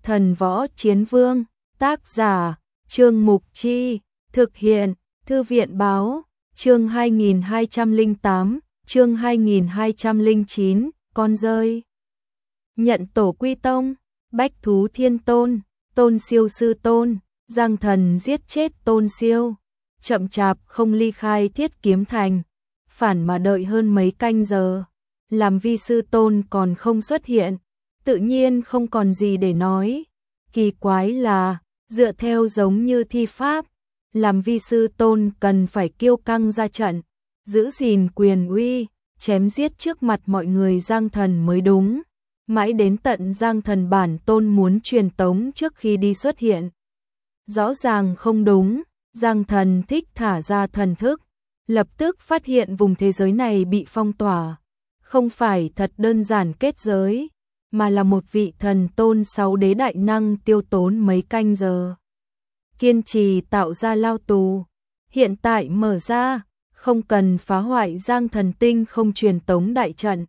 Thần Võ Chiến Vương, tác giả, Trương Mục Chi, thực hiện, Thư viện Báo, chương 2208, chương 2209, con rơi. Nhận tổ quy tông, Bách Thú Thiên Tôn, Tôn Siêu Sư Tôn, Giang Thần giết chết Tôn Siêu, chậm chạp không ly khai Thiết Kiếm Thành, phản mà đợi hơn mấy canh giờ, làm vi sư Tôn còn không xuất hiện, tự nhiên không còn gì để nói. Kỳ quái là, dựa theo giống như thi pháp, làm vi sư Tôn cần phải kiêu căng ra trận, giữ gìn quyền uy, chém giết trước mặt mọi người Giang Thần mới đúng. Mãi đến tận Giang Thần bản Tôn muốn truyền tống trước khi đi xuất hiện. Rõ ràng không đúng, Giang Thần thích thả ra thần thức, lập tức phát hiện vùng thế giới này bị phong tỏa. Không phải thật đơn giản kết giới, mà là một vị thần tôn 6 đế đại năng tiêu tốn mấy canh giờ. Kiên trì tạo ra lao tù, hiện tại mở ra, không cần phá hoại Giang Thần tinh không truyền tống đại trận,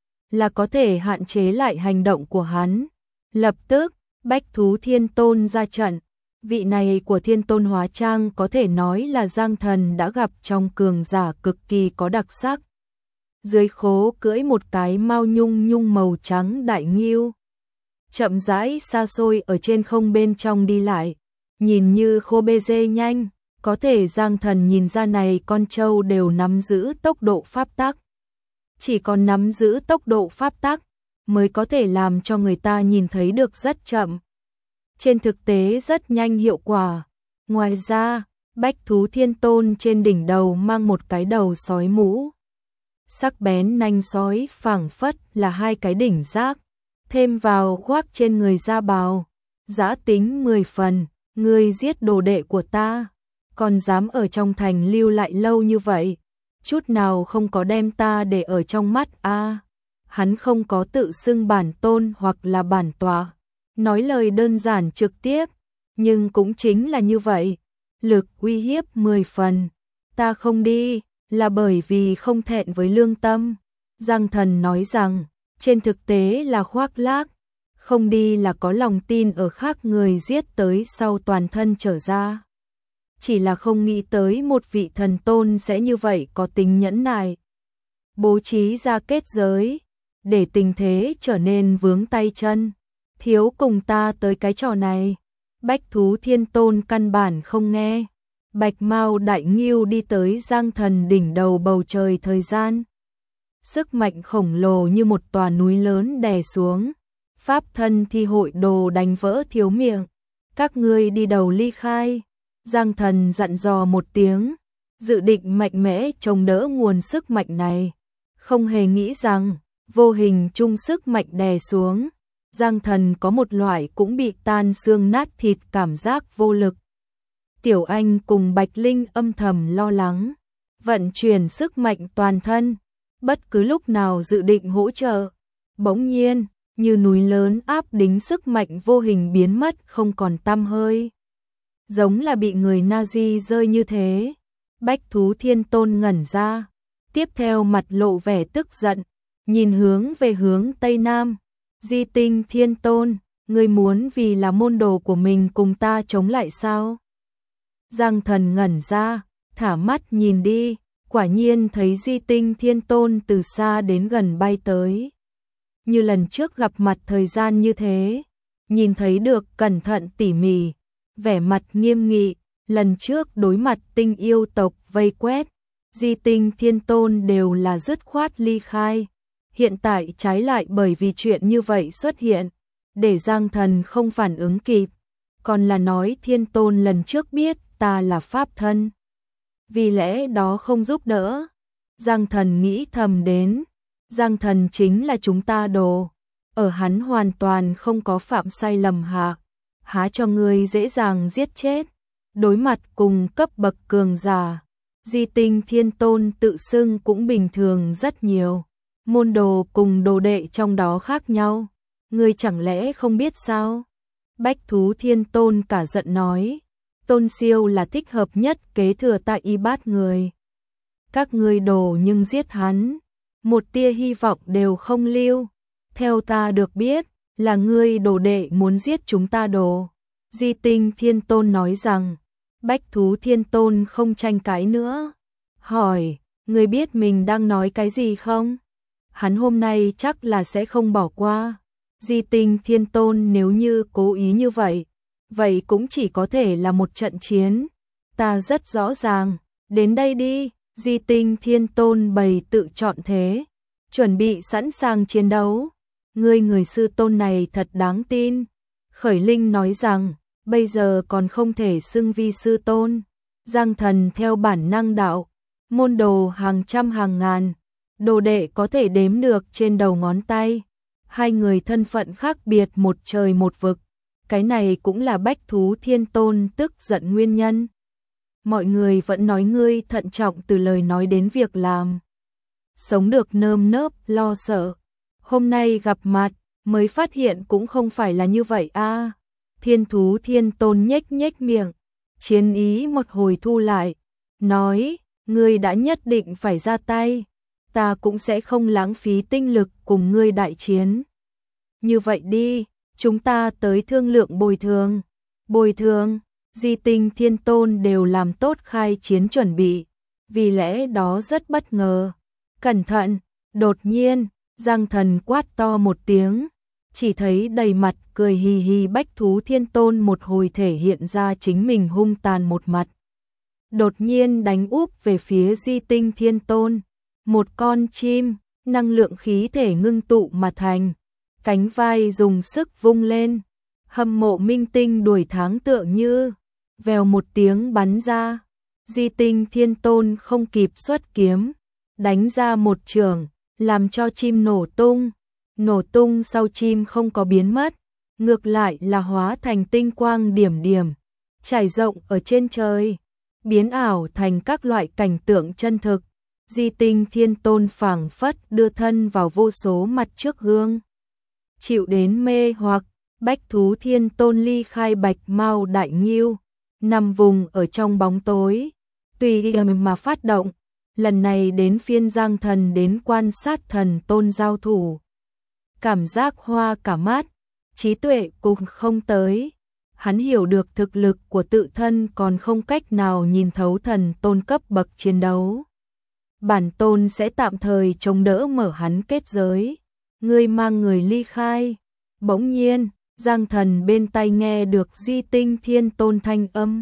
là có thể hạn chế lại hành động của hắn. Lập tức, Bách Thú Thiên Tôn ra trận, vị này của Thiên Tôn hóa trang có thể nói là Giang Thần đã gặp trong cường giả cực kỳ có đặc sắc. Dưới khố cưỡi một cái mao nhung nhung màu trắng đại ngưu, chậm rãi xa xôi ở trên không bên trong đi lại, nhìn như khô bê dê nhanh, có thể Giang Thần nhìn ra này con trâu đều nắm giữ tốc độ pháp tắc. Chỉ còn nắm giữ tốc độ pháp tắc mới có thể làm cho người ta nhìn thấy được rất chậm. Trên thực tế rất nhanh hiệu quả. Ngoài ra, Bách Thú Thiên Tôn trên đỉnh đầu mang một cái đầu sói mũ. Sắc bén nanh sói phảng phất là hai cái đỉnh giác, thêm vào khoác trên người da bào, dã tính 10 phần, ngươi giết đồ đệ của ta, còn dám ở trong thành lưu lại lâu như vậy, chút nào không có đem ta để ở trong mắt a. Hắn không có tự xưng bản tôn hoặc là bản tọa, nói lời đơn giản trực tiếp, nhưng cũng chính là như vậy, lực uy hiếp 10 phần. Ta không đi là bởi vì không thẹn với lương tâm. Giang Thần nói rằng, trên thực tế là khoác lác, không đi là có lòng tin ở khác người giết tới sau toàn thân trở ra. Chỉ là không nghĩ tới một vị thần tôn sẽ như vậy có tính nhẫn nại. Bố trí ra kết giới, để tình thế trở nên vướng tay chân. Thiếu cùng ta tới cái trò này. Bách Thú Thiên Tôn căn bản không nghe. Bạch Mao Đại Ngưu đi tới Giang Thần đỉnh đầu bầu trời thời gian. Sức mạnh khổng lồ như một tòa núi lớn đè xuống. Pháp thân thi hội đồ đánh vỡ thiếu miệng. Các ngươi đi đầu ly khai. Giang Thần dặn dò một tiếng, dự định mạnh mẽ chống đỡ nguồn sức mạnh này. Không hề nghĩ rằng, vô hình chung sức mạnh đè xuống. Giang Thần có một loại cũng bị tan xương nát thịt cảm giác vô lực. Tiểu Anh cùng Bạch Linh âm thầm lo lắng, vận chuyển sức mạnh toàn thân, bất cứ lúc nào dự định hỗ trợ. Bỗng nhiên, như núi lớn áp đính sức mạnh vô hình biến mất không còn tăm hơi. Giống là bị người Nazi rơi như thế. Bách Thú Thiên Tôn ngẩn ra, tiếp theo mặt lộ vẻ tức giận, nhìn hướng về hướng Tây Nam. Di Tinh Thiên Tôn, ngươi muốn vì là môn đồ của mình cùng ta chống lại sao? Giang Thần ngẩn ra, thả mắt nhìn đi, quả nhiên thấy Di Tinh Thiên Tôn từ xa đến gần bay tới. Như lần trước gặp mặt thời gian như thế, nhìn thấy được cẩn thận tỉ mỉ, vẻ mặt nghiêm nghị, lần trước đối mặt tinh yêu tộc vây quét, Di Tinh Thiên Tôn đều là dứt khoát ly khai. Hiện tại trái lại bởi vì chuyện như vậy xuất hiện, để Giang Thần không phản ứng kịp, còn là nói Thiên Tôn lần trước biết ta là pháp thân, vì lẽ đó không giúp đỡ. Giang Thần nghĩ thầm đến, Giang Thần chính là chúng ta đồ, ở hắn hoàn toàn không có phạm sai lầm hạ, há cho ngươi dễ dàng giết chết. Đối mặt cùng cấp bậc cường giả, Di Tinh Thiên Tôn tự xưng cũng bình thường rất nhiều. Môn đồ cùng đồ đệ trong đó khác nhau, ngươi chẳng lẽ không biết sao? Bách Thú Thiên Tôn cả giận nói, Tôn Siêu là thích hợp nhất kế thừa tại y bát người. Các ngươi đồ nhưng giết hắn, một tia hy vọng đều không lưu. Theo ta được biết, là ngươi đồ đệ muốn giết chúng ta đồ. Di Tinh Thiên Tôn nói rằng, Bách Thú Thiên Tôn không tranh cãi nữa. Hỏi, ngươi biết mình đang nói cái gì không? Hắn hôm nay chắc là sẽ không bỏ qua. Di Tinh Thiên Tôn nếu như cố ý như vậy, vậy cũng chỉ có thể là một trận chiến. Ta rất rõ ràng, đến đây đi. Di Tinh Thiên Tôn bày tự chọn thế, chuẩn bị sẵn sàng chiến đấu. Người sư tôn này thật đáng tin. Khởi Linh nói rằng, bây giờ còn không thể xưng vi sư tôn. Giang Thần theo bản năng đạo, môn đồ hàng trăm hàng ngàn, đồ đệ có thể đếm được trên đầu ngón tay. Hai người thân phận khác biệt một trời một vực. Cái này cũng là Bách Thú Thiên Tôn tức giận nguyên nhân. Mọi người vẫn nói ngươi thận trọng từ lời nói đến việc làm. Sống được nơm nớp lo sợ. Hôm nay gặp mặt, mới phát hiện cũng không phải là như vậy a. Thiên Thú Thiên Tôn nhếch nhếch miệng, chiến ý một hồi thu lại, nói, ngươi đã nhất định phải ra tay, ta cũng sẽ không lãng phí tinh lực cùng ngươi đại chiến. Như vậy đi, chúng ta tới thương lượng bồi thường. Bồi thường, Di Tinh Thiên Tôn đều làm tốt khai chiến chuẩn bị, vì lẽ đó rất bất ngờ. Cẩn thận, đột nhiên, Giang Thần quát to một tiếng, chỉ thấy đầy mặt cười hì hì Bách Thú Thiên Tôn một hồi thể hiện ra chính mình hung tàn một mặt. Đột nhiên đánh úp về phía Di Tinh Thiên Tôn, một con chim, năng lượng khí thể ngưng tụ mà thành, cánh vai dùng sức vung lên, hâm mộ minh tinh đuổi tháng tựa như, vèo một tiếng bắn ra, Di Tinh Thiên Tôn không kịp xuất kiếm, đánh ra một chưởng, làm cho chim nổ tung sau chim không có biến mất, ngược lại là hóa thành tinh quang điểm điểm, trải rộng ở trên trời, biến ảo thành các loại cảnh tượng chân thực. Di Tinh Thiên Tôn phảng phất đưa thân vào vô số mặt trước gương. Chịu đến mê hoặc, Bách Thú Thiên Tôn ly khai Bạch Mao Đại Ngưu, nằm vùng ở trong bóng tối, tùy ý mà phát động. Lần này đến phiên Giang Thần đến quan sát Thần Tôn giao thủ. Cảm giác hoa cả mắt, trí tuệ cũng không tới. Hắn hiểu được thực lực của tự thân còn không cách nào nhìn thấu Thần Tôn cấp bậc chiến đấu. Bản tôn sẽ tạm thời chống đỡ mở hắn kết giới. Ngươi mang người ly khai. Bỗng nhiên, Giang Thần bên tai nghe được Di Tinh Thiên Tôn thanh âm.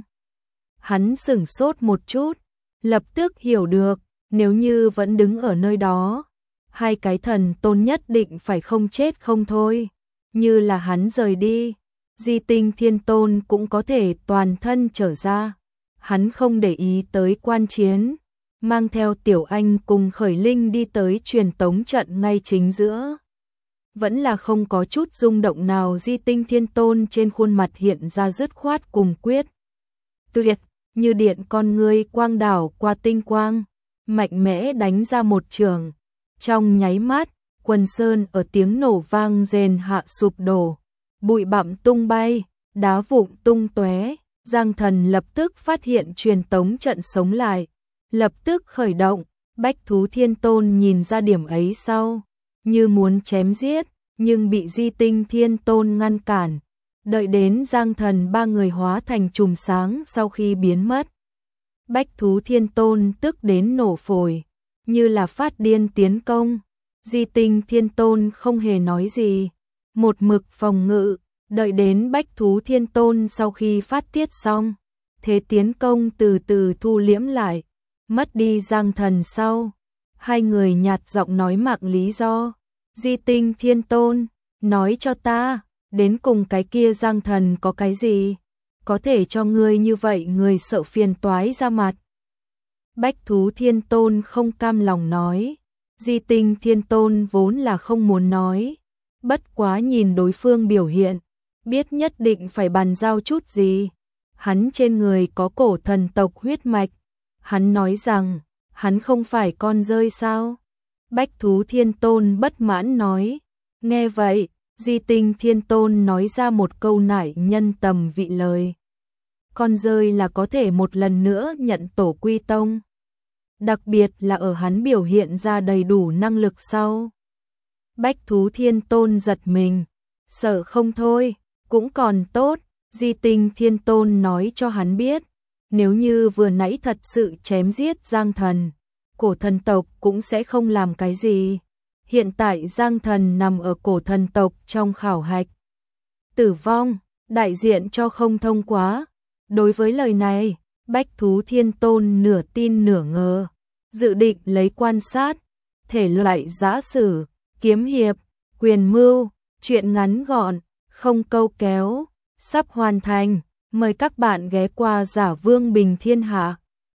Hắn sửng sốt một chút, lập tức hiểu được, nếu như vẫn đứng ở nơi đó, hai cái Thần Tôn nhất định phải không chết không thôi. Như là hắn rời đi, Di Tinh Thiên Tôn cũng có thể toàn thân trở ra. Hắn không để ý tới quan chiến, mang theo Tiểu Anh cùng Khởi Linh đi tới truyền tống trận ngay chính giữa. Vẫn là không có chút rung động nào. Di Tinh Thiên Tôn trên khuôn mặt hiện ra dứt khoát cùng quyết tuyệt, như điện con ngươi quang đảo qua tinh quang, mạnh mẽ đánh ra một chưởng. Trong nháy mắt, quần sơn ở tiếng nổ vang rền hạ sụp đổ, bụi bặm tung bay, đá vụn tung tóe. Giang Thần lập tức phát hiện truyền tống trận sống lại, lập tức khởi động. Bách Thú Thiên Tôn nhìn ra điểm ấy sau, như muốn chém giết, nhưng bị Di Tinh Thiên Tôn ngăn cản. Đợi đến Giang Thần ba người hóa thành chùm sáng sau khi biến mất, Bách Thú Thiên Tôn tức đến nổ phổi, như là phát điên tiến công. Di Tinh Thiên Tôn không hề nói gì, một mực phòng ngự, đợi đến Bách Thú Thiên Tôn sau khi phát tiết xong, thế tiến công từ từ thu liễm lại, mất đi Giang Thần sau. Hai người nhạt giọng nói mạng lý do. Di Tinh Thiên Tôn, nói cho ta, đến cùng cái kia Giang Thần có cái gì? Có thể cho ngươi như vậy người sợ phiền toái ra mặt. Bách Thú Thiên Tôn không cam lòng nói. Di Tinh Thiên Tôn vốn là không muốn nói. Bất quá nhìn đối phương biểu hiện, biết nhất định phải bàn giao chút gì. Hắn trên người có cổ thần tộc huyết mạch. Hắn nói rằng, hắn không phải con rơi sao? Bách Thú Thiên Tôn bất mãn nói. Nghe vậy, Di Tinh Thiên Tôn nói ra một câu nải nhân tầm vị lời. Con rơi là có thể một lần nữa nhận tổ quy tông. Đặc biệt là ở hắn biểu hiện ra đầy đủ năng lực sau. Bách Thú Thiên Tôn giật mình, Sợ không thôi, cũng còn tốt, Di Tinh Thiên Tôn nói cho hắn biết, nếu như vừa nãy thật sự chém giết Giang Thần, cổ thần tộc cũng sẽ không làm cái gì. Hiện tại Giang Thần nằm ở cổ thần tộc trong khảo hạch. Tử vong, đại diện cho không thông quá. Đối với lời này, Bách Thú Thiên Tôn nửa tin nửa ngờ, dự định lấy quan sát, thể loại giã sử, kiếm hiệp, quyền mưu, truyện ngắn gọn, không câu kéo, sắp hoàn thành. Mời các bạn ghé qua Giả Vương Bình Thiên Hạ.